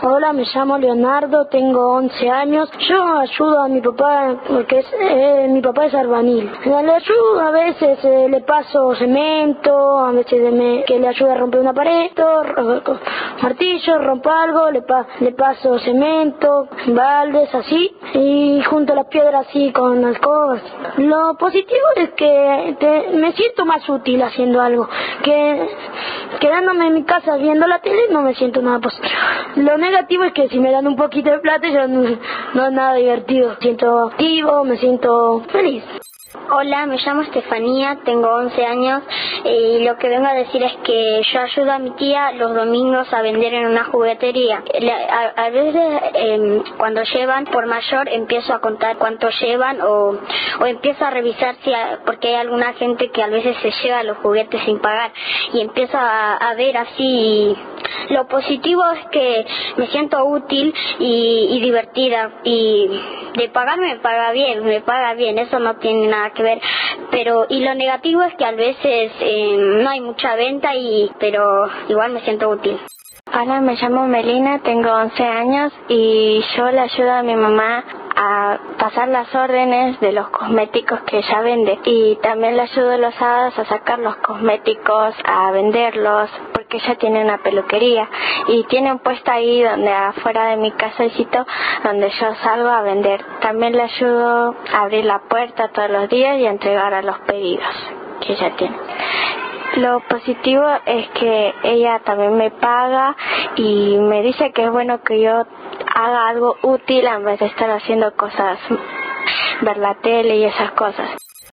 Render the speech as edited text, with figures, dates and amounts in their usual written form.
Hola, me llamo Leonardo, tengo 11 años. Yo ayudo a mi papá porque mi papá es albañil. Le ayudo, a veces le paso cemento, a veces que le ayuda a romper una pared, con martillo, rompo algo, le paso cemento, baldes, así, y junto las piedras así con las cosas. Lo positivo es que me siento más útil haciendo algo, que quedándome en mi casa viendo la tele no me siento nada positivo. Lo negativo es que si me dan un poquito de plata yo no es nada divertido. Me siento activo, me siento feliz. Hola, me llamo Estefanía, tengo 11 años y lo que vengo a decir es que yo ayudo a mi tía los domingos a vender en una juguetería. A veces cuando llevan por mayor empiezo a contar cuánto llevan o empiezo a revisar porque hay alguna gente que a veces se lleva los juguetes sin pagar y empiezo a ver así. Lo positivo es que me siento útil y divertida y de pagar me paga bien, eso no tiene nada que ver, y lo negativo es que a veces no hay mucha venta pero igual me siento útil. Hola, me llamo Melina, tengo 11 años y yo le ayudo a mi mamá a pasar las órdenes de los cosméticos que ella vende y también le ayudo los sábados a sacar los cosméticos, a venderlos, porque ella tiene una peluquería y tiene un puesto ahí donde afuera de mi casecito donde yo salgo a vender. También le ayudo a abrir la puerta todos los días y a entregar a los pedidos que ella tiene. Lo positivo es que ella también me paga y me dice que es bueno que yo haga algo útil en vez de estar haciendo cosas, ver la tele y esas cosas.